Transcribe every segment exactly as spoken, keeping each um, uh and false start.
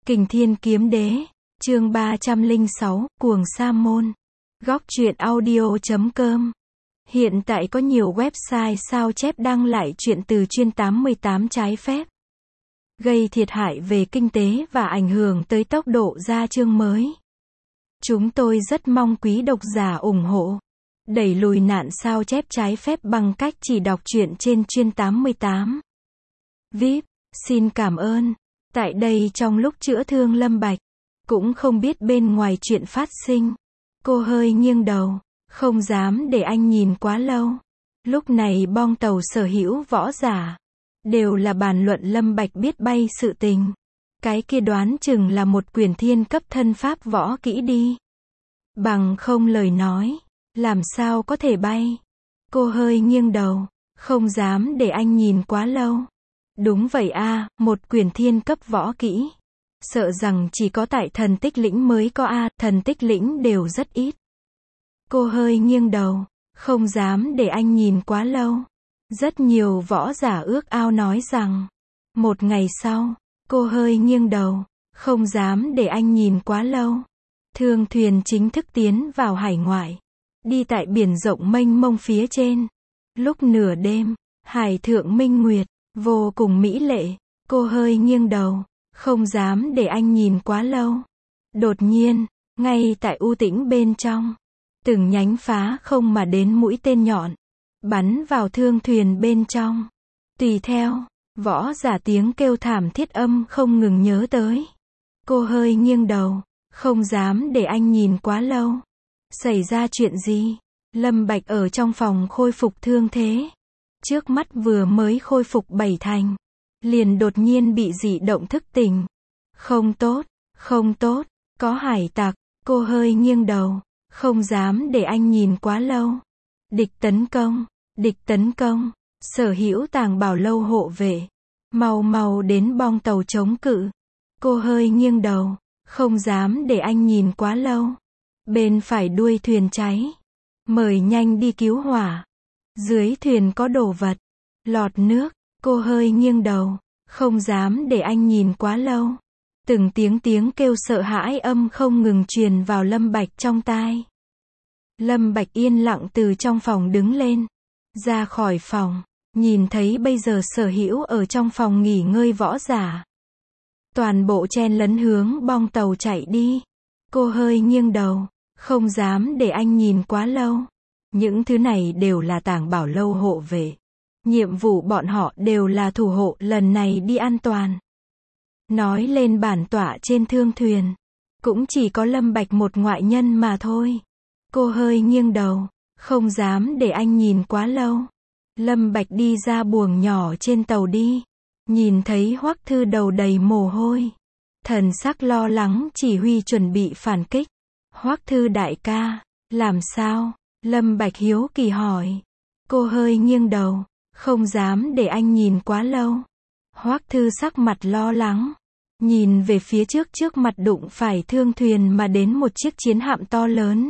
Kình Thiên Kiếm Đế, chương ba trăm lẻ sáu, Cuồng Sa Môn. Góc truyện audio chấm com. Hiện tại có nhiều website sao chép đăng lại truyện từ chuyên tám mươi tám trái phép, gây thiệt hại về kinh tế và ảnh hưởng tới tốc độ ra chương mới. Chúng tôi rất mong quý độc giả ủng hộ, đẩy lùi nạn sao chép trái phép bằng cách chỉ đọc truyện trên chuyên tám mươi tám. vê i pê, xin cảm ơn. Tại đây trong lúc chữa thương Lâm Bạch, cũng không biết bên ngoài chuyện phát sinh. Cô hơi nghiêng đầu, không dám để anh nhìn quá lâu. Lúc này bong tàu sở hữu võ giả đều là bàn luận Lâm Bạch biết bay sự tình. Cái kia đoán chừng là một quyển thiên cấp thân pháp võ kỹ đi. Bằng không lời nói, làm sao có thể bay. Cô hơi nghiêng đầu, không dám để anh nhìn quá lâu. Đúng vậy a, à, một quyển thiên cấp võ kỹ. Sợ rằng chỉ có tại thần tích lĩnh mới có a, à, thần tích lĩnh đều rất ít. Cô hơi nghiêng đầu, không dám để anh nhìn quá lâu. Rất nhiều võ giả ước ao nói rằng, một ngày sau, cô hơi nghiêng đầu, không dám để anh nhìn quá lâu. Thương thuyền chính thức tiến vào hải ngoại, đi tại biển rộng mênh mông phía trên. Lúc nửa đêm, hải thượng minh nguyệt, vô cùng mỹ lệ. Cô hơi nghiêng đầu, không dám để anh nhìn quá lâu. Đột nhiên, ngay tại u tĩnh bên trong, từng nhánh phá không mà đến mũi tên nhọn, bắn vào thương thuyền bên trong. Tùy theo, võ giả tiếng kêu thảm thiết âm không ngừng nhớ tới. Cô hơi nghiêng đầu, không dám để anh nhìn quá lâu. Xảy ra chuyện gì? Lâm Bạch ở trong phòng khôi phục thương thế. Trước mắt vừa mới khôi phục bảy thành, liền đột nhiên bị dị động thức tỉnh. Không tốt, không tốt, có hải tặc. Cô hơi nghiêng đầu, không dám để anh nhìn quá lâu. Địch tấn công, địch tấn công, sở hữu tàng bảo lâu hộ vệ, mau mau đến bong tàu chống cự. Cô hơi nghiêng đầu, không dám để anh nhìn quá lâu. Bên phải đuôi thuyền cháy, mời nhanh đi cứu hỏa. Dưới thuyền có đồ vật, lọt nước. Cô hơi nghiêng đầu, không dám để anh nhìn quá lâu. Từng tiếng tiếng kêu sợ hãi âm không ngừng truyền vào Lâm Bạch trong tai. Lâm Bạch yên lặng từ trong phòng đứng lên, ra khỏi phòng, nhìn thấy bây giờ sở hữu ở trong phòng nghỉ ngơi võ giả, toàn bộ chen lấn hướng bong tàu chạy đi. Cô hơi nghiêng đầu, không dám để anh nhìn quá lâu. Những thứ này đều là tàng bảo lâu hộ vệ. Nhiệm vụ bọn họ đều là thủ hộ lần này đi an toàn. Nói lên bản tọa trên thương thuyền, cũng chỉ có Lâm Bạch một ngoại nhân mà thôi. Cô hơi nghiêng đầu, không dám để anh nhìn quá lâu. Lâm Bạch đi ra buồng nhỏ trên tàu đi, nhìn thấy Hoắc Thư đầu đầy mồ hôi, thần sắc lo lắng chỉ huy chuẩn bị phản kích. Hoắc Thư đại ca, làm sao? Lâm Bạch hiếu kỳ hỏi. Cô hơi nghiêng đầu, không dám để anh nhìn quá lâu. Hoắc Thư sắc mặt lo lắng, nhìn về phía trước, trước mặt đụng phải thương thuyền mà đến một chiếc chiến hạm to lớn.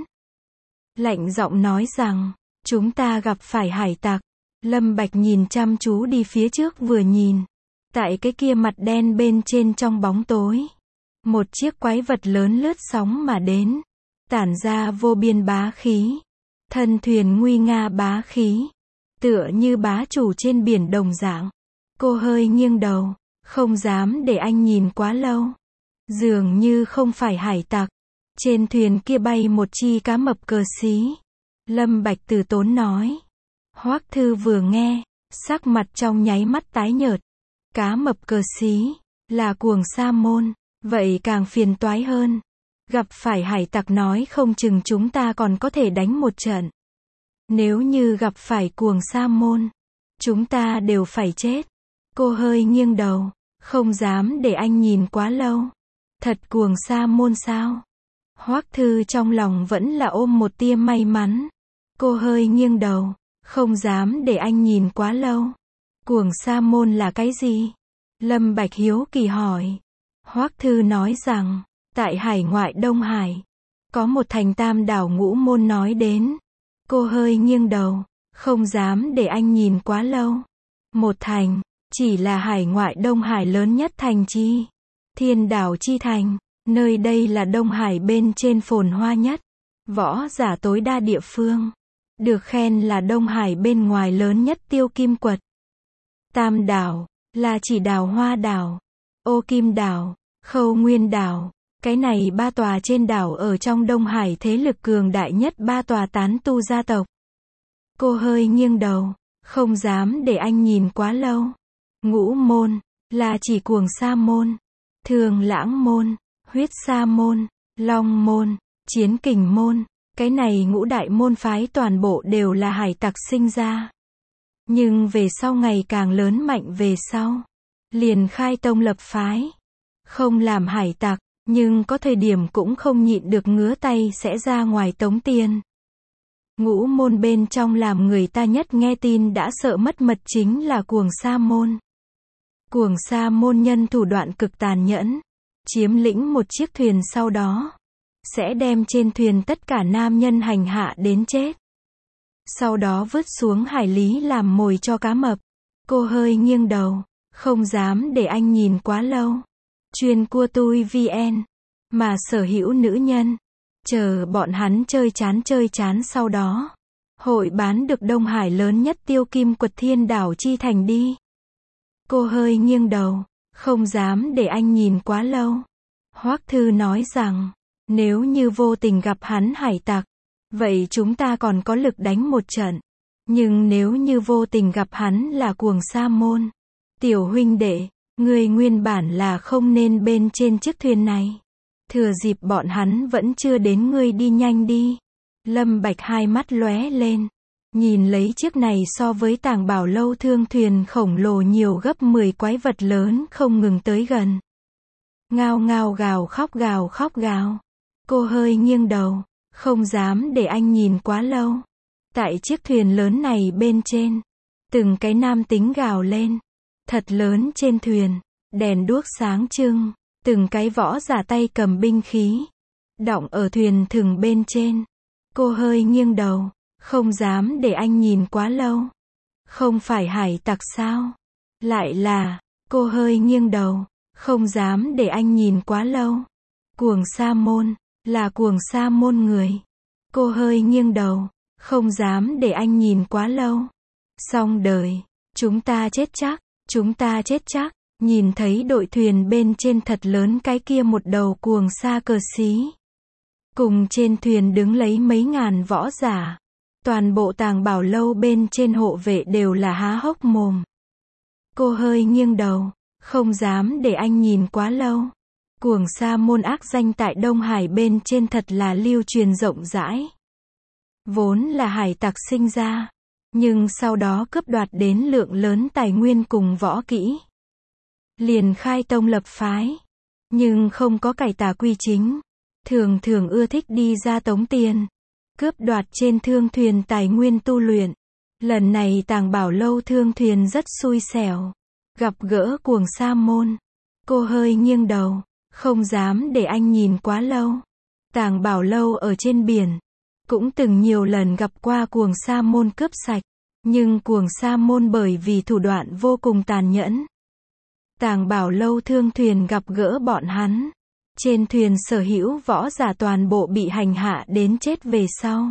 Lạnh giọng nói rằng, chúng ta gặp phải hải tặc. Lâm Bạch nhìn chăm chú đi phía trước vừa nhìn. Tại cái kia mặt đen bên trên trong bóng tối, một chiếc quái vật lớn lướt sóng mà đến, tản ra vô biên bá khí. Thân thuyền nguy nga bá khí, tựa như bá chủ trên biển đồng dạng. Cô hơi nghiêng đầu, không dám để anh nhìn quá lâu. Dường như không phải hải tặc. Trên thuyền kia bay một chi cá mập cờ xí. Lâm Bạch từ tốn nói. Hoắc Thư vừa nghe, sắc mặt trong nháy mắt tái nhợt. Cá mập cờ xí, là Cuồng Sa Môn, vậy càng phiền toái hơn. Gặp phải hải tặc nói không chừng chúng ta còn có thể đánh một trận. Nếu như gặp phải Cuồng Sa Môn, chúng ta đều phải chết. Cô hơi nghiêng đầu, không dám để anh nhìn quá lâu. Thật Cuồng Sa Môn sao? Hoắc Thư trong lòng vẫn là ôm một tia may mắn. Cô hơi nghiêng đầu, không dám để anh nhìn quá lâu. Cuồng Sa Môn là cái gì? Lâm Bạch hiếu kỳ hỏi. Hoắc Thư nói rằng, tại hải ngoại Đông Hải, có một thành tam đảo ngũ môn nói đến. Cô hơi nghiêng đầu, không dám để anh nhìn quá lâu. Một thành, chỉ là hải ngoại Đông Hải lớn nhất thành chi. Thiên đảo chi thành, nơi đây là Đông Hải bên trên phồn hoa nhất, võ giả tối đa địa phương. Được khen là Đông Hải bên ngoài lớn nhất Tiêu Kim Quật. Tam đảo, là chỉ đào Hoa đảo, Ô Kim đảo, Khâu Nguyên đảo. Cái này ba tòa trên đảo ở trong Đông Hải thế lực cường đại nhất ba tòa tán tu gia tộc. Cô hơi nghiêng đầu, không dám để anh nhìn quá lâu. Ngũ môn, là chỉ Cuồng Sa môn, Thường Lãng môn, Huyết Sa môn, Long môn, Chiến Kình môn. Cái này ngũ đại môn phái toàn bộ đều là hải tặc sinh ra. Nhưng về sau ngày càng lớn mạnh về sau, liền khai tông lập phái. Không làm hải tặc, nhưng có thời điểm cũng không nhịn được ngứa tay sẽ ra ngoài tống tiền. Ngũ môn bên trong làm người ta nhất nghe tin đã sợ mất mật chính là Cuồng Sa môn. Cuồng Sa môn nhân thủ đoạn cực tàn nhẫn, chiếm lĩnh một chiếc thuyền sau đó sẽ đem trên thuyền tất cả nam nhân hành hạ đến chết. Sau đó vứt xuống hải lý làm mồi cho cá mập. Cô hơi nghiêng đầu, không dám để anh nhìn quá lâu. Chuyên cua tui vn, mà sở hữu nữ nhân, chờ bọn hắn chơi chán chơi chán sau đó, hội bán được Đông Hải lớn nhất Tiêu Kim Quật Thiên đảo chi thành đi. Cô hơi nghiêng đầu, không dám để anh nhìn quá lâu. Hoắc Thư nói rằng, nếu như vô tình gặp hắn hải tặc, vậy chúng ta còn có lực đánh một trận. Nhưng nếu như vô tình gặp hắn là Cuồng Sa môn, tiểu huynh đệ, người nguyên bản là không nên bên trên chiếc thuyền này. Thừa dịp bọn hắn vẫn chưa đến, ngươi đi nhanh đi. Lâm Bạch hai mắt lóe lên, nhìn lấy chiếc này so với Tàng Bảo Lâu thương thuyền khổng lồ nhiều gấp mười quái vật lớn không ngừng tới gần. Ngao ngao gào khóc gào khóc gào. Cô hơi nghiêng đầu, không dám để anh nhìn quá lâu. Tại chiếc thuyền lớn này bên trên, từng cái nam tính gào lên. Thật lớn trên thuyền, đèn đuốc sáng trưng, từng cái võ giả tay cầm binh khí, đọng ở thuyền thừng bên trên. Cô hơi nghiêng đầu, không dám để anh nhìn quá lâu. Không phải hải tặc sao? Lại là, cô hơi nghiêng đầu, không dám để anh nhìn quá lâu. Cuồng Sa môn, là Cuồng Sa môn người. Cô hơi nghiêng đầu, không dám để anh nhìn quá lâu. Xong đời, chúng ta chết chắc, chúng ta chết chắc. Nhìn thấy đội thuyền bên trên thật lớn cái kia một đầu cuồng sa cờ xí. Cùng trên thuyền đứng lấy mấy ngàn võ giả. Toàn bộ Tàng Bảo Lâu bên trên hộ vệ đều là há hốc mồm. Cô hơi nghiêng đầu, không dám để anh nhìn quá lâu. Cuồng Sa môn ác danh tại Đông Hải bên trên thật là lưu truyền rộng rãi. Vốn là hải tặc sinh ra, nhưng sau đó cướp đoạt đến lượng lớn tài nguyên cùng võ kỹ. Liền khai tông lập phái, nhưng không có cải tà quy chính, thường thường ưa thích đi ra tống tiền, cướp đoạt trên thương thuyền tài nguyên tu luyện. Lần này Tàng Bảo Lâu thương thuyền rất xui xẻo, gặp gỡ Cuồng Sa môn. Cô hơi nghiêng đầu, không dám để anh nhìn quá lâu. Tàng Bảo Lâu ở trên biển, cũng từng nhiều lần gặp qua Cuồng Sa môn cướp sạch, nhưng Cuồng Sa môn bởi vì thủ đoạn vô cùng tàn nhẫn. Tàng Bảo Lâu thương thuyền gặp gỡ bọn hắn. Trên thuyền sở hữu võ giả toàn bộ bị hành hạ đến chết về sau.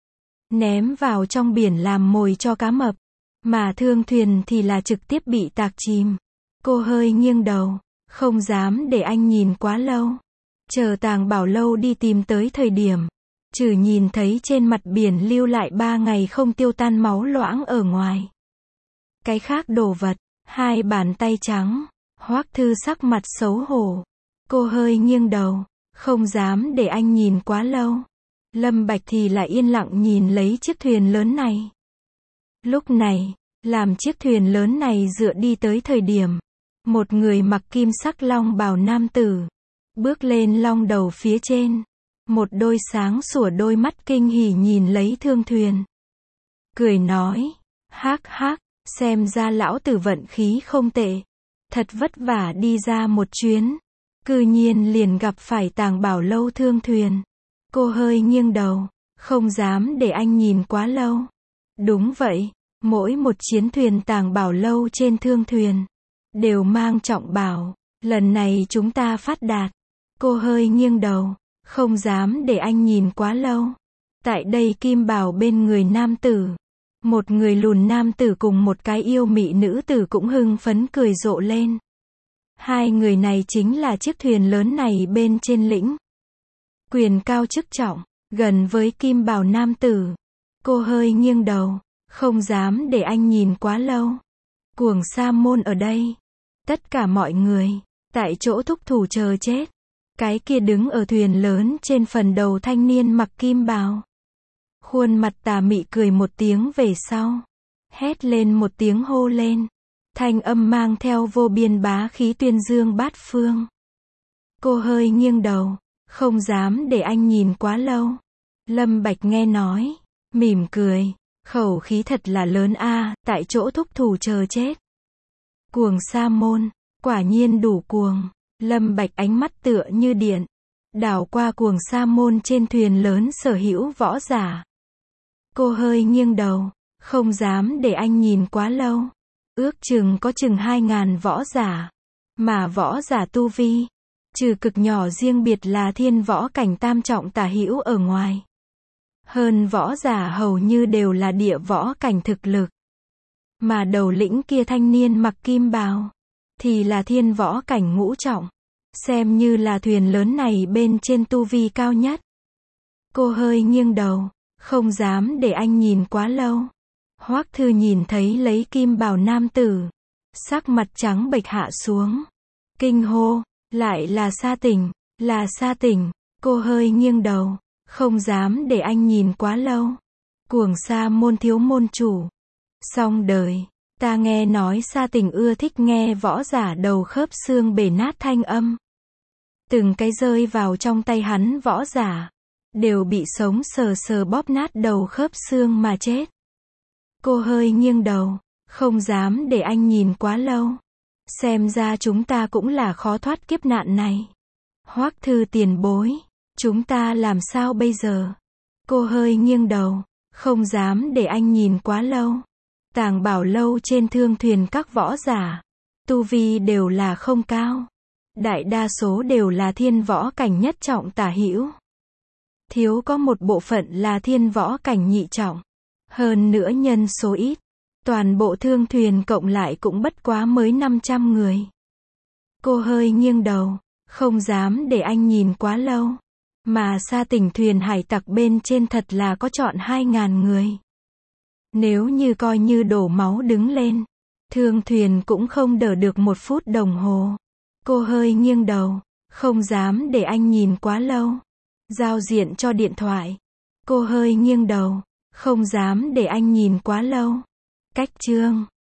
Ném vào trong biển làm mồi cho cá mập. Mà thương thuyền thì là trực tiếp bị tạc chìm. Cô hơi nghiêng đầu, không dám để anh nhìn quá lâu. Chờ Tàng Bảo Lâu đi tìm tới thời điểm, trừ nhìn thấy trên mặt biển lưu lại ba ngày không tiêu tan máu loãng ở ngoài. Cái khác đồ vật, hai bàn tay trắng. Hoắc Thư sắc mặt xấu hổ. Cô hơi nghiêng đầu, không dám để anh nhìn quá lâu. Lâm Bạch thì lại yên lặng nhìn lấy chiếc thuyền lớn này. Lúc này, làm chiếc thuyền lớn này dựa đi tới thời điểm, một người mặc kim sắc long bào nam tử bước lên long đầu phía trên. Một đôi sáng sủa đôi mắt kinh hỉ nhìn lấy thương thuyền. Cười nói, hắc hắc, xem ra lão tử vận khí không tệ. Thật vất vả đi ra một chuyến, cư nhiên liền gặp phải Tàng Bảo Lâu thương thuyền. Cô hơi nghiêng đầu, không dám để anh nhìn quá lâu. Đúng vậy, mỗi một chiến thuyền Tàng Bảo Lâu trên thương thuyền đều mang trọng bảo, Lần này chúng ta phát đạt. Cô hơi nghiêng đầu, không dám để anh nhìn quá lâu. Tại đây Kim Bảo bên người nam tử. Một người lùn nam tử cùng một cái yêu mị nữ tử cũng hưng phấn cười rộ lên. Hai người này chính là chiếc thuyền lớn này bên trên lĩnh. Quyền cao chức trọng, gần với Kim Bảo nam tử. Cô hơi nghiêng đầu, không dám để anh nhìn quá lâu. Cuồng sa môn ở đây. Tất cả mọi người, tại chỗ thúc thủ chờ chết. Cái kia đứng ở thuyền lớn trên phần đầu thanh niên mặc kim bào. Khuôn mặt tà mị cười một tiếng về sau. Hét lên một tiếng hô lên. Thanh âm mang theo vô biên bá khí tuyên dương bát phương. Cô hơi nghiêng đầu, không dám để anh nhìn quá lâu. Lâm Bạch nghe nói, mỉm cười, khẩu khí thật là lớn a, tại chỗ thúc thủ chờ chết. Cuồng sa môn, quả nhiên đủ cuồng. Lâm Bạch ánh mắt tựa như điện, đảo qua cuồng sa môn trên thuyền lớn sở hữu võ giả. Cô hơi nghiêng đầu, không dám để anh nhìn quá lâu. Ước chừng có chừng hai ngàn võ giả, mà võ giả tu vi, trừ cực nhỏ riêng biệt là thiên võ cảnh tam trọng tả hữu ở ngoài. Hơn võ giả hầu như đều là địa võ cảnh thực lực. Mà đầu lĩnh kia thanh niên mặc kim bào, thì là thiên võ cảnh ngũ trọng. Xem như là thuyền lớn này bên trên tu vi cao nhất. Cô hơi nghiêng đầu, không dám để anh nhìn quá lâu. Hoắc Thư nhìn thấy lấy kim bào nam tử, sắc mặt trắng bệch hạ xuống. Kinh hô, lại là Sa Tỉnh, là Sa Tỉnh. Cô hơi nghiêng đầu, không dám để anh nhìn quá lâu. Cuồng sa môn thiếu môn chủ. Xong đời, ta nghe nói Sa Tỉnh ưa thích nghe võ giả đầu khớp xương bể nát thanh âm. Từng cái rơi vào trong tay hắn võ giả, đều bị sống sờ sờ bóp nát đầu khớp xương mà chết. Cô hơi nghiêng đầu, không dám để anh nhìn quá lâu. Xem ra chúng ta cũng là khó thoát kiếp nạn này. Hoắc Thư tiền bối, chúng ta làm sao bây giờ? Cô hơi nghiêng đầu, không dám để anh nhìn quá lâu. Tàng Bảo lâu trên thương thuyền các võ giả, tu vi đều là không cao. Đại đa số đều là thiên võ cảnh nhất trọng tả hữu. Thiếu có một bộ phận là thiên võ cảnh nhị trọng. Hơn nữa nhân số ít. Toàn bộ thương thuyền cộng lại cũng bất quá mới năm trăm người. Cô hơi nghiêng đầu, không dám để anh nhìn quá lâu. Mà Sa Tỉnh thuyền hải tặc bên trên thật là có trọn hai ngàn người. Nếu như coi như đổ máu đứng lên, thương thuyền cũng không đỡ được một phút đồng hồ. Cô hơi nghiêng đầu, không dám để anh nhìn quá lâu. Giao diện cho điện thoại. Cô hơi nghiêng đầu, không dám để anh nhìn quá lâu. Cách chương